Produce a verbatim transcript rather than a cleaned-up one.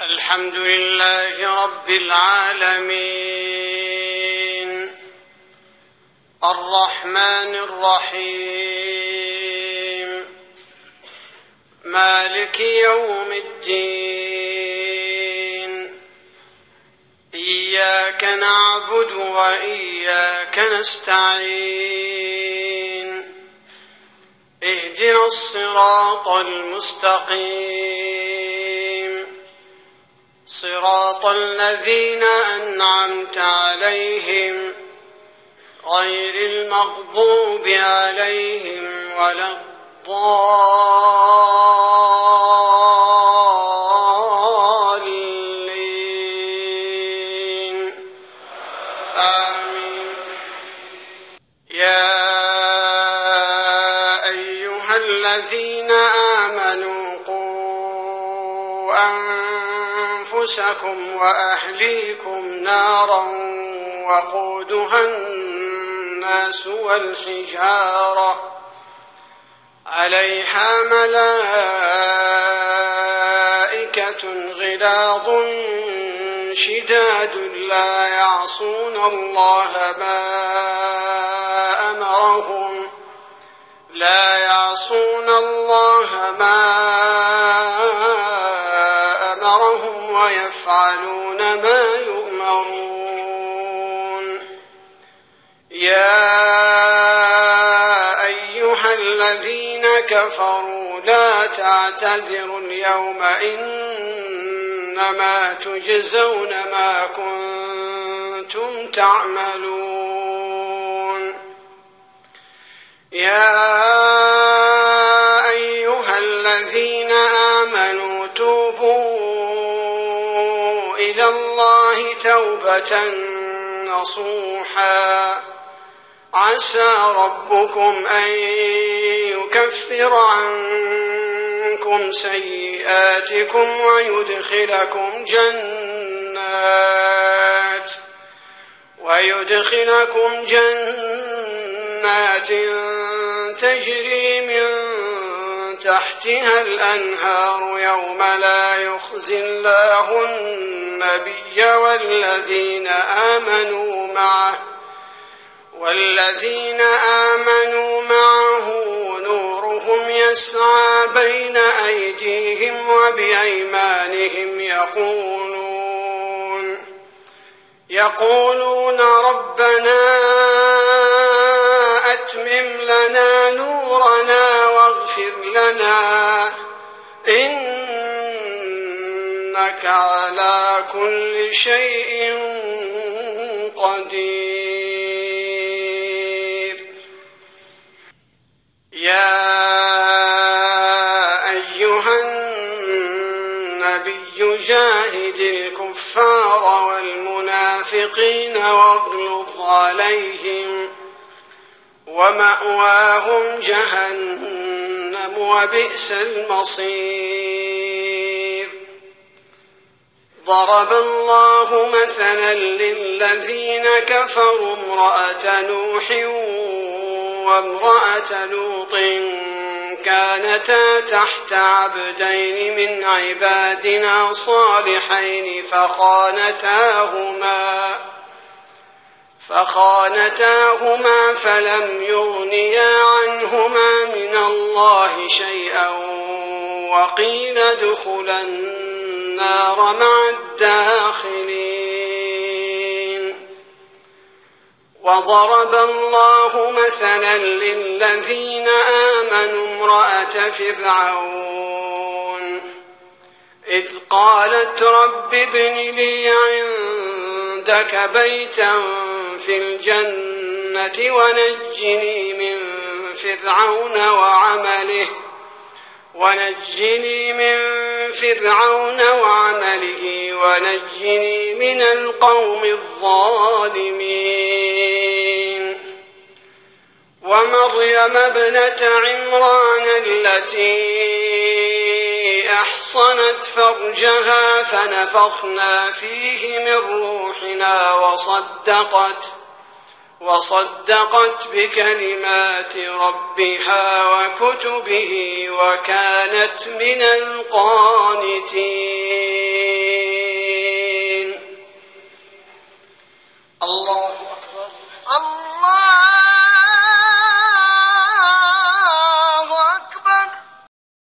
الحمد لله رب العالمين الرحمن الرحيم مالك يوم الدين إياك نعبد وإياك نستعين اهدنا الصراط المستقيم صراط الذين أنعمت عليهم غير المغضوب عليهم ولا الضالين آمين. يا أيها الذين آمنوا قوا أنفسكم وأهليكم نارا وقودها الناس والحجارة عليها ملائكة غلاظ شداد لا يعصون الله ما أمرهم لا يعصون الله ما أمرهم ويفعلون ما يؤمرون. يا أيها الذين كفروا لا تعتذروا اليوم إنما تجزون ما كنتم تعملون. يا أيها الذين آمنوا توبوا إلى الله توبة نصوحا عسى ربكم أن يكفر عنكم سيئاتكم ويدخلكم جنات ويدخلكم جنات تجري من تحتها الأنهار يوم لا يخزي الله النبي والذين آمنوا معه والذين آمنوا معه نورهم يسعى بين أيديهم وبأيمانهم يقولون يقولون ربنا أتمم لنا نورنا واغفر لنا إنك على كل شيء قدير. يا أيها النبي جاهد الكفار والمنافقين واغلظ عليهم ومأواهم جهنم وبئس المصير. ضرب الله مثلا للذين كفروا امرأة نوح وامرأة لوط كانتا تحت عبدين من عبادنا صالحين فخانتاهما فخانتاهما فلم يغنيا عنهما من الله شيئا وقيل ادخلا النار مع الداخلين. وضرب الله مثلا للذين آمنوا امرأة فرعون إذ قالت رب ابن لي عندك بيتا في الجنة ونجني من فرعون وعمله ونجني من فرعون وعمله ونجني من القوم الظالمين. ومريم ابنة عمران التي أحصنت فرجها فنفخنا فيه من روحنا وصدقت وصدقت بكلمات ربها وكتبه وكانت من القانتين.